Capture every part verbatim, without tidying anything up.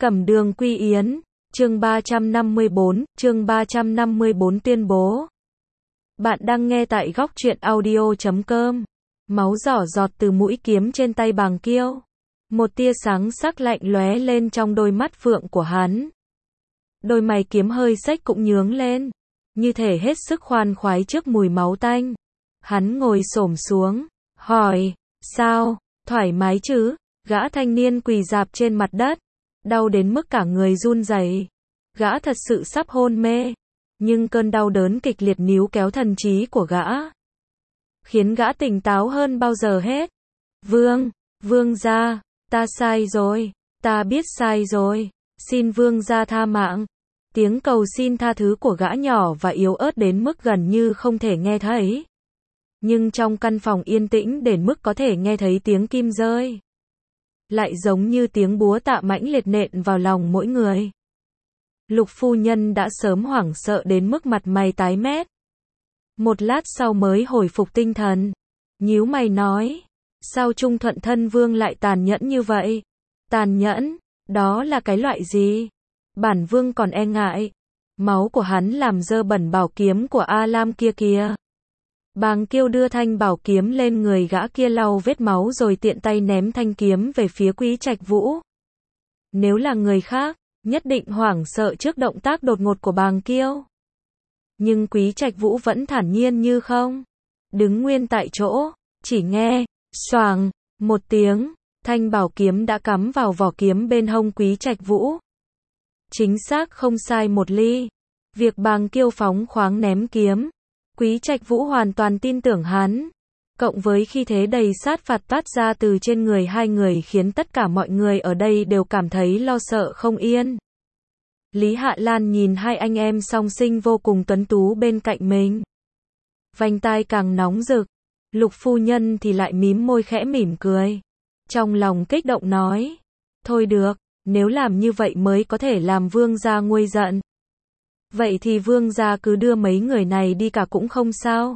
Cẩm Đường Quy Yến, chương ba trăm năm mươi bốn, chương ba trăm năm mươi bốn tuyên bố. Bạn đang nghe tại góc truyện audio chấm com. Máu giỏ giọt từ mũi kiếm trên tay Bàng Kiêu. Một tia sáng sắc lạnh lóe lên trong đôi mắt phượng của hắn. Đôi mày kiếm hơi xếch cũng nhướng lên, như thể hết sức khoan khoái trước mùi máu tanh. Hắn ngồi xổm xuống, hỏi, sao, thoải mái chứ? Gã thanh niên quỳ rạp trên mặt đất, đau đến mức cả người run rẩy. Gã thật sự sắp hôn mê, nhưng cơn đau đớn kịch liệt níu kéo thần trí của gã, khiến gã tỉnh táo hơn bao giờ hết. Vương, vương gia, ta sai rồi, ta biết sai rồi, xin vương gia tha mạng. Tiếng cầu xin tha thứ của gã nhỏ và yếu ớt đến mức gần như không thể nghe thấy. Nhưng trong căn phòng yên tĩnh đến mức có thể nghe thấy tiếng kim rơi, lại giống như tiếng búa tạ mãnh liệt nện vào lòng mỗi người. Lục phu nhân đã sớm hoảng sợ đến mức mặt mày tái mét. Một lát sau mới hồi phục tinh thần, nhíu mày nói, sao Trung Thuận thân vương lại tàn nhẫn như vậy? Tàn nhẫn? Đó là cái loại gì? Bản vương còn e ngại. Máu của hắn làm dơ bẩn bảo kiếm của A Lam kia kìa. Bàng Kiêu đưa thanh bảo kiếm lên người gã kia lau vết máu rồi tiện tay ném thanh kiếm về phía Quý Trạch Vũ. Nếu là người khác, nhất định hoảng sợ trước động tác đột ngột của Bàng Kiêu. Nhưng Quý Trạch Vũ vẫn thản nhiên như không, đứng nguyên tại chỗ, chỉ nghe, xoàng, một tiếng, thanh bảo kiếm đã cắm vào vỏ kiếm bên hông Quý Trạch Vũ. Chính xác không sai một ly. Việc Bàng Kiêu phóng khoáng ném kiếm, Quý Trạch Vũ hoàn toàn tin tưởng hắn, cộng với khí thế đầy sát phạt toát ra từ trên người hai người khiến tất cả mọi người ở đây đều cảm thấy lo sợ không yên. Lý Hạ Lan nhìn hai anh em song sinh vô cùng tuấn tú bên cạnh mình, vành tai càng nóng rực. Lục phu nhân thì lại mím môi khẽ mỉm cười, trong lòng kích động nói, thôi được, nếu làm như vậy mới có thể làm vương gia nguôi giận. Vậy thì vương gia cứ đưa mấy người này đi cả cũng không sao.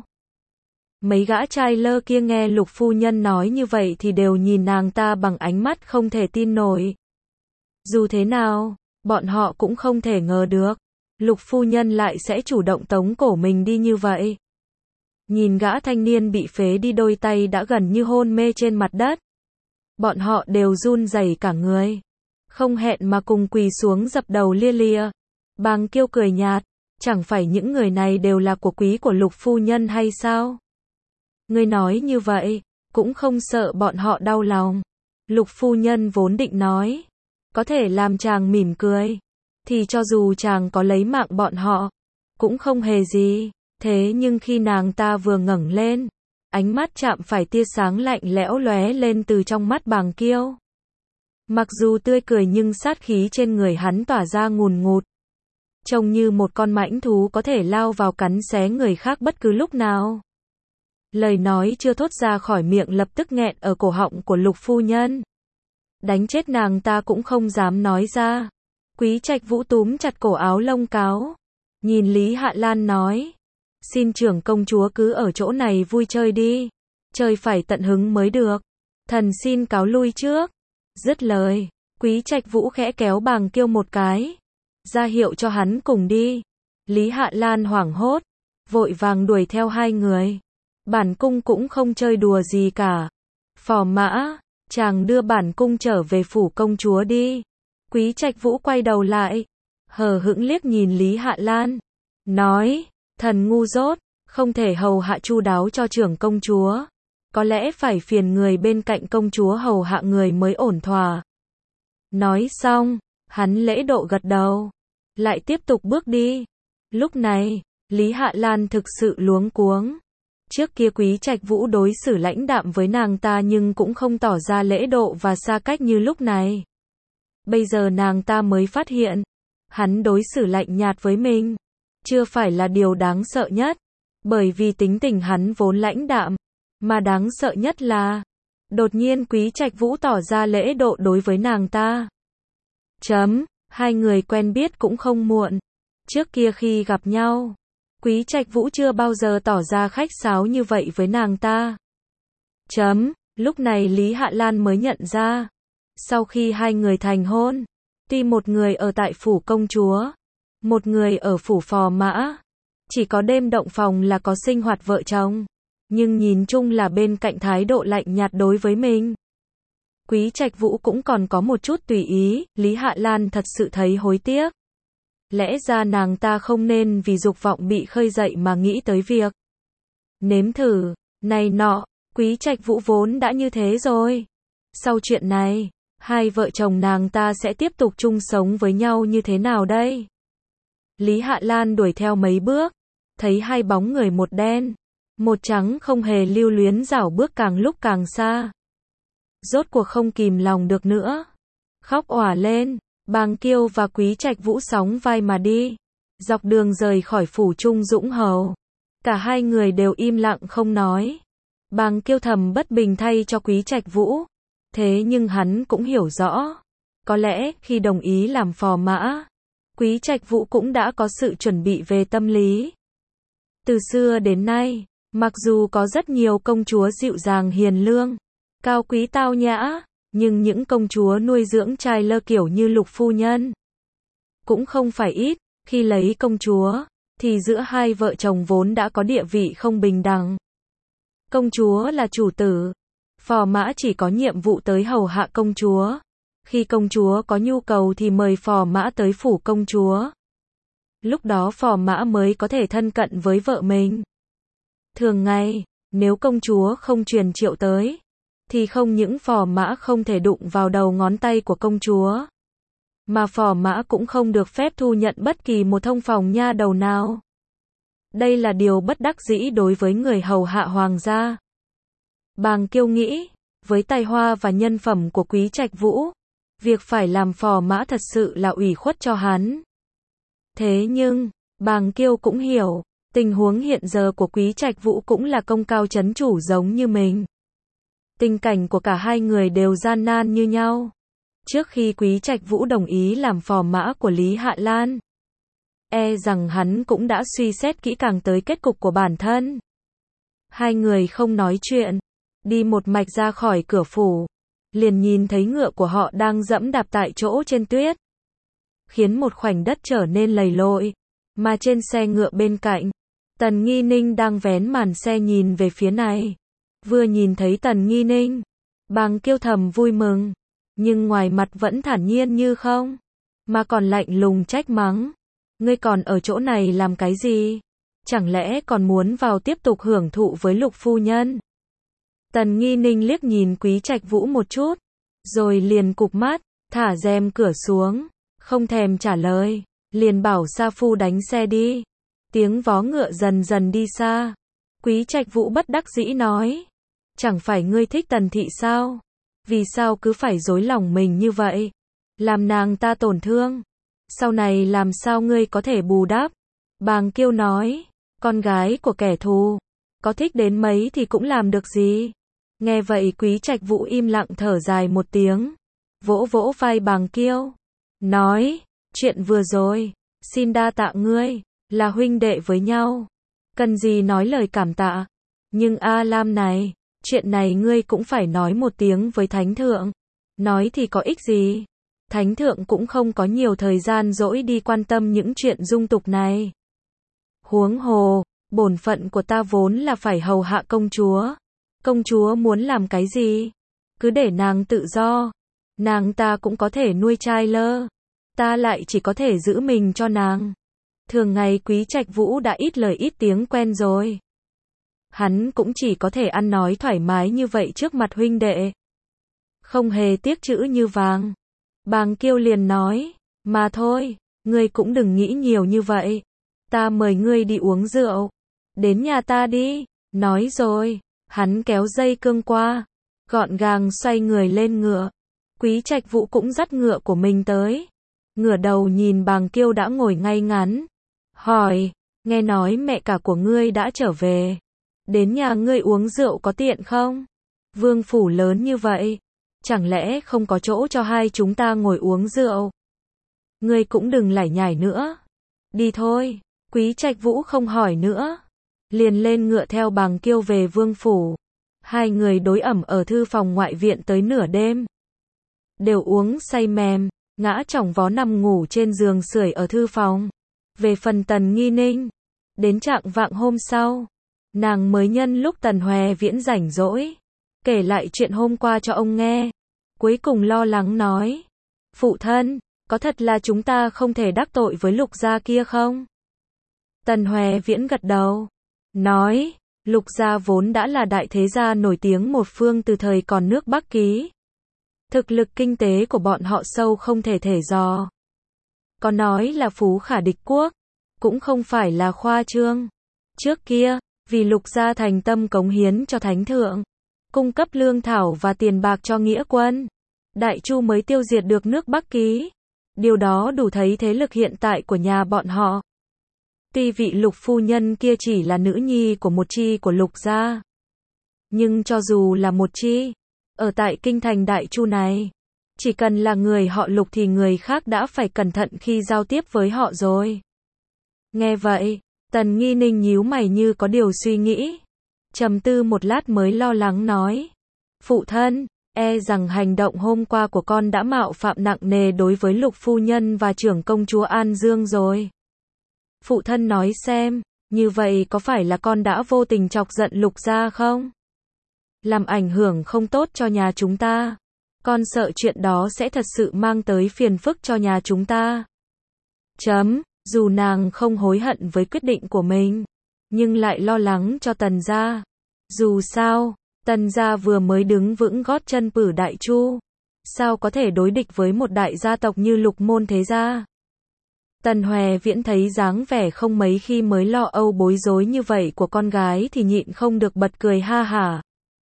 Mấy gã trai lơ kia nghe lục phu nhân nói như vậy thì đều nhìn nàng ta bằng ánh mắt không thể tin nổi. Dù thế nào, bọn họ cũng không thể ngờ được, lục phu nhân lại sẽ chủ động tống cổ mình đi như vậy. Nhìn gã thanh niên bị phế đi đôi tay đã gần như hôn mê trên mặt đất, bọn họ đều run rẩy cả người, không hẹn mà cùng quỳ xuống dập đầu lia lịa. Bàng Kiêu cười nhạt, chẳng phải những người này đều là của quý của lục phu nhân hay sao? Ngươi nói như vậy, cũng không sợ bọn họ đau lòng. Lục phu nhân vốn định nói, có thể làm chàng mỉm cười, thì cho dù chàng có lấy mạng bọn họ, cũng không hề gì. Thế nhưng khi nàng ta vừa ngẩng lên, ánh mắt chạm phải tia sáng lạnh lẽo lóe lên từ trong mắt Bàng Kiêu. Mặc dù tươi cười nhưng sát khí trên người hắn tỏa ra ngùn ngụt, trông như một con mãnh thú có thể lao vào cắn xé người khác bất cứ lúc nào. Lời nói chưa thốt ra khỏi miệng lập tức nghẹn ở cổ họng của lục phu nhân. Đánh chết nàng ta cũng không dám nói ra. Quý Trạch Vũ túm chặt cổ áo lông cáo, nhìn Lý Hạ Lan nói, xin trưởng công chúa cứ ở chỗ này vui chơi đi, chơi phải tận hứng mới được. Thần xin cáo lui trước. Dứt lời, Quý Trạch Vũ khẽ kéo Bàng Kiêu một cái, ra hiệu cho hắn cùng đi. Lý Hạ Lan hoảng hốt, vội vàng đuổi theo hai người. Bản cung cũng không chơi đùa gì cả. Phò mã, chàng đưa bản cung trở về phủ công chúa đi. Quý Trạch Vũ quay đầu lại, hờ hững liếc nhìn Lý Hạ Lan, nói, thần ngu dốt, không thể hầu hạ chu đáo cho trưởng công chúa. Có lẽ phải phiền người bên cạnh công chúa hầu hạ người mới ổn thỏa. Nói xong, hắn lễ độ gật đầu, lại tiếp tục bước đi. Lúc này, Lý Hạ Lan thực sự luống cuống. Trước kia Quý Trạch Vũ đối xử lãnh đạm với nàng ta nhưng cũng không tỏ ra lễ độ và xa cách như lúc này. Bây giờ nàng ta mới phát hiện, hắn đối xử lạnh nhạt với mình, chưa phải là điều đáng sợ nhất, bởi vì tính tình hắn vốn lãnh đạm, mà đáng sợ nhất là, đột nhiên Quý Trạch Vũ tỏ ra lễ độ đối với nàng ta. Chấm, hai người quen biết cũng không muộn. Trước kia khi gặp nhau, Quý Trạch Vũ chưa bao giờ tỏ ra khách sáo như vậy với nàng ta. Chấm, lúc này Lý Hạ Lan mới nhận ra, sau khi hai người thành hôn, Tuy một người ở tại phủ công chúa, một người ở phủ phò mã, chỉ có đêm động phòng là có sinh hoạt vợ chồng, nhưng nhìn chung là bên cạnh thái độ lạnh nhạt đối với mình. Quý Trạch Vũ cũng còn có một chút tùy ý, Lý Hạ Lan thật sự thấy hối tiếc. Lẽ ra nàng ta không nên vì dục vọng bị khơi dậy mà nghĩ tới việc nếm thử, này nọ, Quý Trạch Vũ vốn đã như thế rồi. Sau chuyện này, hai vợ chồng nàng ta sẽ tiếp tục chung sống với nhau như thế nào đây? Lý Hạ Lan đuổi theo mấy bước, thấy hai bóng người một đen, một trắng không hề lưu luyến rảo bước càng lúc càng xa. Rốt cuộc không kìm lòng được nữa, khóc òa lên. Bàng Kiêu và Quý Trạch Vũ sóng vai mà đi, dọc đường rời khỏi phủ Trung Dũng Hầu. Cả hai người đều im lặng không nói. Bàng Kiêu thầm bất bình thay cho Quý Trạch Vũ, thế nhưng hắn cũng hiểu rõ, có lẽ khi đồng ý làm phò mã, Quý Trạch Vũ cũng đã có sự chuẩn bị về tâm lý. Từ xưa đến nay, mặc dù có rất nhiều công chúa dịu dàng hiền lương, cao quý tao nhã, nhưng những công chúa nuôi dưỡng trai lơ kiểu như Lục phu nhân cũng không phải ít. Khi lấy công chúa, thì giữa hai vợ chồng vốn đã có địa vị không bình đẳng. Công chúa là chủ tử, phò mã chỉ có nhiệm vụ tới hầu hạ công chúa. Khi công chúa có nhu cầu thì mời phò mã tới phủ công chúa. Lúc đó phò mã mới có thể thân cận với vợ mình. Thường ngày, nếu công chúa không truyền triệu tới, thì không những phò mã không thể đụng vào đầu ngón tay của công chúa, mà phò mã cũng không được phép thu nhận bất kỳ một thông phòng nha đầu nào. Đây là điều bất đắc dĩ đối với người hầu hạ hoàng gia. Bàng Kiêu nghĩ, với tài hoa và nhân phẩm của Quý Trạch Vũ, việc phải làm phò mã thật sự là ủy khuất cho hắn. Thế nhưng, Bàng Kiêu cũng hiểu, tình huống hiện giờ của Quý Trạch Vũ cũng là công cao chấn chủ giống như mình. Tình cảnh của cả hai người đều gian nan như nhau. Trước khi Quý Trạch Vũ đồng ý làm phò mã của Lý Hạ Lan, e rằng hắn cũng đã suy xét kỹ càng tới kết cục của bản thân. Hai người không nói chuyện, đi một mạch ra khỏi cửa phủ, liền nhìn thấy ngựa của họ đang dẫm đạp tại chỗ trên tuyết, khiến một khoảnh đất trở nên lầy lội. Mà trên xe ngựa bên cạnh, Tần Nghi Ninh đang vén màn xe nhìn về phía này. Vừa nhìn thấy Tần Nghi Ninh, Bàng Kiêu thầm vui mừng, nhưng ngoài mặt vẫn thản nhiên như không, mà còn lạnh lùng trách mắng. Ngươi còn ở chỗ này làm cái gì? Chẳng lẽ còn muốn vào tiếp tục hưởng thụ với Lục phu nhân? Tần Nghi Ninh liếc nhìn Quý Trạch Vũ một chút, rồi liền cụp mắt, thả rèm cửa xuống, không thèm trả lời, liền bảo sa phu đánh xe đi. Tiếng vó ngựa dần dần đi xa. Quý Trạch Vũ bất đắc dĩ nói, chẳng phải ngươi thích Tần thị sao? Vì sao cứ phải dối lòng mình như vậy? Làm nàng ta tổn thương. Sau này làm sao ngươi có thể bù đắp? Bàng Kiêu nói, con gái của kẻ thù, có thích đến mấy thì cũng làm được gì? Nghe vậy Quý Trạch Vũ im lặng thở dài một tiếng, vỗ vỗ vai Bàng Kiêu, nói, chuyện vừa rồi, xin đa tạ ngươi, là huynh đệ với nhau, cần gì nói lời cảm tạ. Nhưng A Lam này, chuyện này ngươi cũng phải nói một tiếng với Thánh Thượng. Nói thì có ích gì? Thánh Thượng cũng không có nhiều thời gian rỗi đi quan tâm những chuyện dung tục này. Huống hồ, bổn phận của ta vốn là phải hầu hạ công chúa. Công chúa muốn làm cái gì? Cứ để nàng tự do. Nàng ta cũng có thể nuôi trai lơ. Ta lại chỉ có thể giữ mình cho nàng. Thường ngày Quý Trạch Vũ đã ít lời ít tiếng quen rồi. Hắn cũng chỉ có thể ăn nói thoải mái như vậy trước mặt huynh đệ. Không hề tiếc chữ như vàng. Bàng Kiêu liền nói, mà thôi, ngươi cũng đừng nghĩ nhiều như vậy. Ta mời ngươi đi uống rượu. Đến nhà ta đi. Nói rồi, hắn kéo dây cương qua, gọn gàng xoay người lên ngựa. Quý Trạch Vũ cũng dắt ngựa của mình tới. Ngửa đầu nhìn Bàng Kiêu đã ngồi ngay ngắn. Hỏi, nghe nói mẹ cả của ngươi đã trở về. Đến nhà ngươi uống rượu có tiện không? Vương phủ lớn như vậy, chẳng lẽ không có chỗ cho hai chúng ta ngồi uống rượu? Ngươi cũng đừng lải nhải nữa. Đi thôi. Quý Trạch Vũ không hỏi nữa, liền lên ngựa theo Bàng Kiêu về vương phủ. Hai người đối ẩm ở thư phòng ngoại viện tới nửa đêm, đều uống say mềm. ngã chỏng vó nằm ngủ trên giường sưởi ở thư phòng. Về phần Tần Nghi Ninh, đến trạng vạng hôm sau, nàng mới nhân lúc Tần Hoè Viễn rảnh rỗi, kể lại chuyện hôm qua cho ông nghe. Cuối cùng lo lắng nói, phụ thân, có thật là chúng ta không thể đắc tội với Lục gia kia không? Tần Hoè Viễn gật đầu, nói, Lục gia vốn đã là đại thế gia nổi tiếng một phương từ thời còn nước Bắc Ký. Thực lực kinh tế của bọn họ sâu không thể thể dò. Có nói là phú khả địch quốc, cũng không phải là khoa trương. Trước kia, vì Lục gia thành tâm cống hiến cho thánh thượng, cung cấp lương thảo và tiền bạc cho nghĩa quân, Đại Chu mới tiêu diệt được nước Bắc Ký. Điều đó đủ thấy thế lực hiện tại của nhà bọn họ. Tuy vị Lục phu nhân kia chỉ là nữ nhi của một chi của Lục gia, nhưng cho dù là một chi, ở tại kinh thành Đại Chu này, chỉ cần là người họ Lục thì người khác đã phải cẩn thận khi giao tiếp với họ rồi. Nghe vậy, Tần Nghi Ninh nhíu mày như có điều suy nghĩ, trầm tư một lát mới lo lắng nói, phụ thân, e rằng hành động hôm qua của con đã mạo phạm nặng nề đối với Lục phu nhân và trưởng công chúa An Dương rồi. Phụ thân nói xem, như vậy có phải là con đã vô tình chọc giận Lục gia không? Làm ảnh hưởng không tốt cho nhà chúng ta. Con sợ chuyện đó sẽ thật sự mang tới phiền phức cho nhà chúng ta. Chấm, dù nàng không hối hận với quyết định của mình, nhưng lại lo lắng cho Tần gia. Dù sao, Tần gia vừa mới đứng vững gót chân Pử Đại Chu, sao có thể đối địch với một đại gia tộc như Lục môn thế gia. Tần Hoè Viễn thấy dáng vẻ không mấy khi mới lo âu bối rối như vậy của con gái thì nhịn không được bật cười ha hả.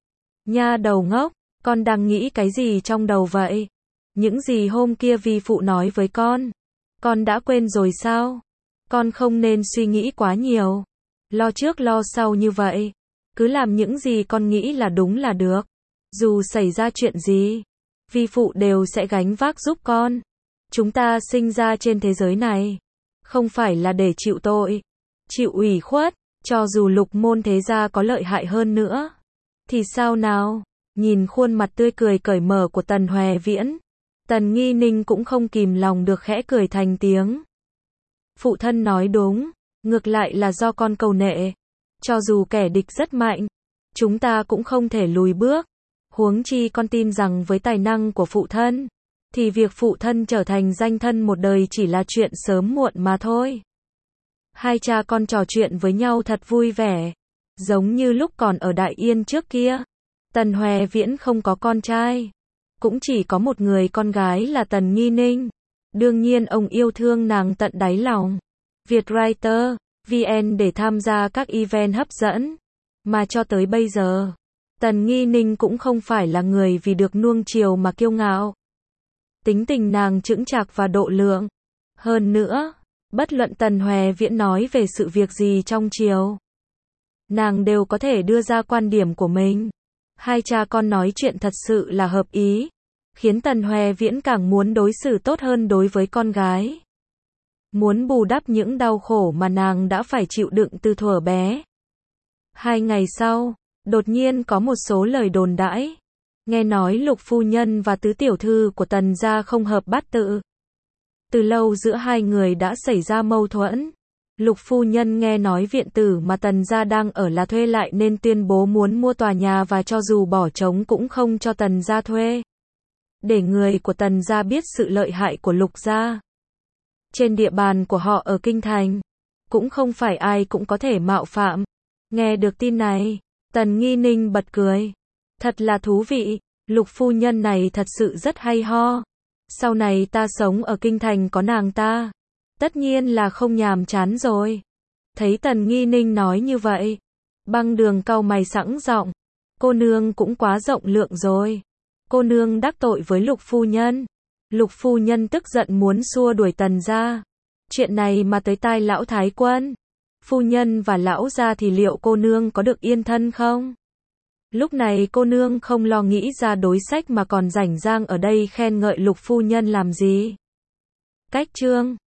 Nha đầu ngốc, con đang nghĩ cái gì trong đầu vậy? Những gì hôm kia vi phụ nói với con, con đã quên rồi sao? Con không nên suy nghĩ quá nhiều, lo trước lo sau như vậy, cứ làm những gì con nghĩ là đúng là được. Dù xảy ra chuyện gì, vi phụ đều sẽ gánh vác giúp con. Chúng ta sinh ra trên thế giới này, không phải là để chịu tội, chịu ủy khuất, cho dù Lục môn thế gia có lợi hại hơn nữa. Thì sao nào? Nhìn khuôn mặt tươi cười cởi mở của Tần Hoè Viễn, Tần Nghi Ninh cũng không kìm lòng được khẽ cười thành tiếng. Phụ thân nói đúng, ngược lại là do con cầu nệ. Cho dù kẻ địch rất mạnh, chúng ta cũng không thể lùi bước. Huống chi con tin rằng với tài năng của phụ thân, thì việc phụ thân trở thành danh thân một đời chỉ là chuyện sớm muộn mà thôi. Hai cha con trò chuyện với nhau thật vui vẻ, giống như lúc còn ở Đại Yên trước kia. Tần Hoè Viễn không có con trai, cũng chỉ có một người con gái là Tần Nghi Ninh. Đương nhiên ông yêu thương nàng tận đáy lòng. Vietwriter, vê en để tham gia các event hấp dẫn. Mà cho tới bây giờ, Tần Nghi Ninh cũng không phải là người vì được nuông chiều mà kiêu ngạo. Tính tình nàng chững chạc và độ lượng. Hơn nữa, bất luận Tần Hoè Viễn nói về sự việc gì trong triều, nàng đều có thể đưa ra quan điểm của mình. Hai cha con nói chuyện thật sự là hợp ý, khiến Tần Hoè Viễn càng muốn đối xử tốt hơn đối với con gái. Muốn bù đắp những đau khổ mà nàng đã phải chịu đựng từ thuở bé. Hai ngày sau, đột nhiên có một số lời đồn đãi. Nghe nói Lục phu nhân và tứ tiểu thư của Tần gia không hợp bát tự. Từ lâu giữa hai người đã xảy ra mâu thuẫn. Lục phu nhân nghe nói viện tử mà Tần gia đang ở là thuê lại nên tuyên bố muốn mua tòa nhà và cho dù bỏ trống cũng không cho Tần gia thuê. Để người của Tần gia biết sự lợi hại của Lục gia. Trên địa bàn của họ ở Kinh Thành, cũng không phải ai cũng có thể mạo phạm. Nghe được tin này, Tần Nghi Ninh bật cười. Thật là thú vị, Lục phu nhân này thật sự rất hay ho. Sau này ta sống ở Kinh Thành có nàng ta, tất nhiên là không nhàm chán rồi. Thấy Tần Nghi Ninh nói như vậy, Băng Đường cau mày sẵn giọng. Cô nương cũng quá rộng lượng rồi. Cô nương đắc tội với Lục phu nhân. Lục phu nhân tức giận muốn xua đuổi Tần gia. Chuyện này mà tới tai lão thái quân, phu nhân và lão gia thì liệu cô nương có được yên thân không? Lúc này cô nương không lo nghĩ ra đối sách mà còn rảnh rang ở đây khen ngợi Lục phu nhân làm gì? Cách chương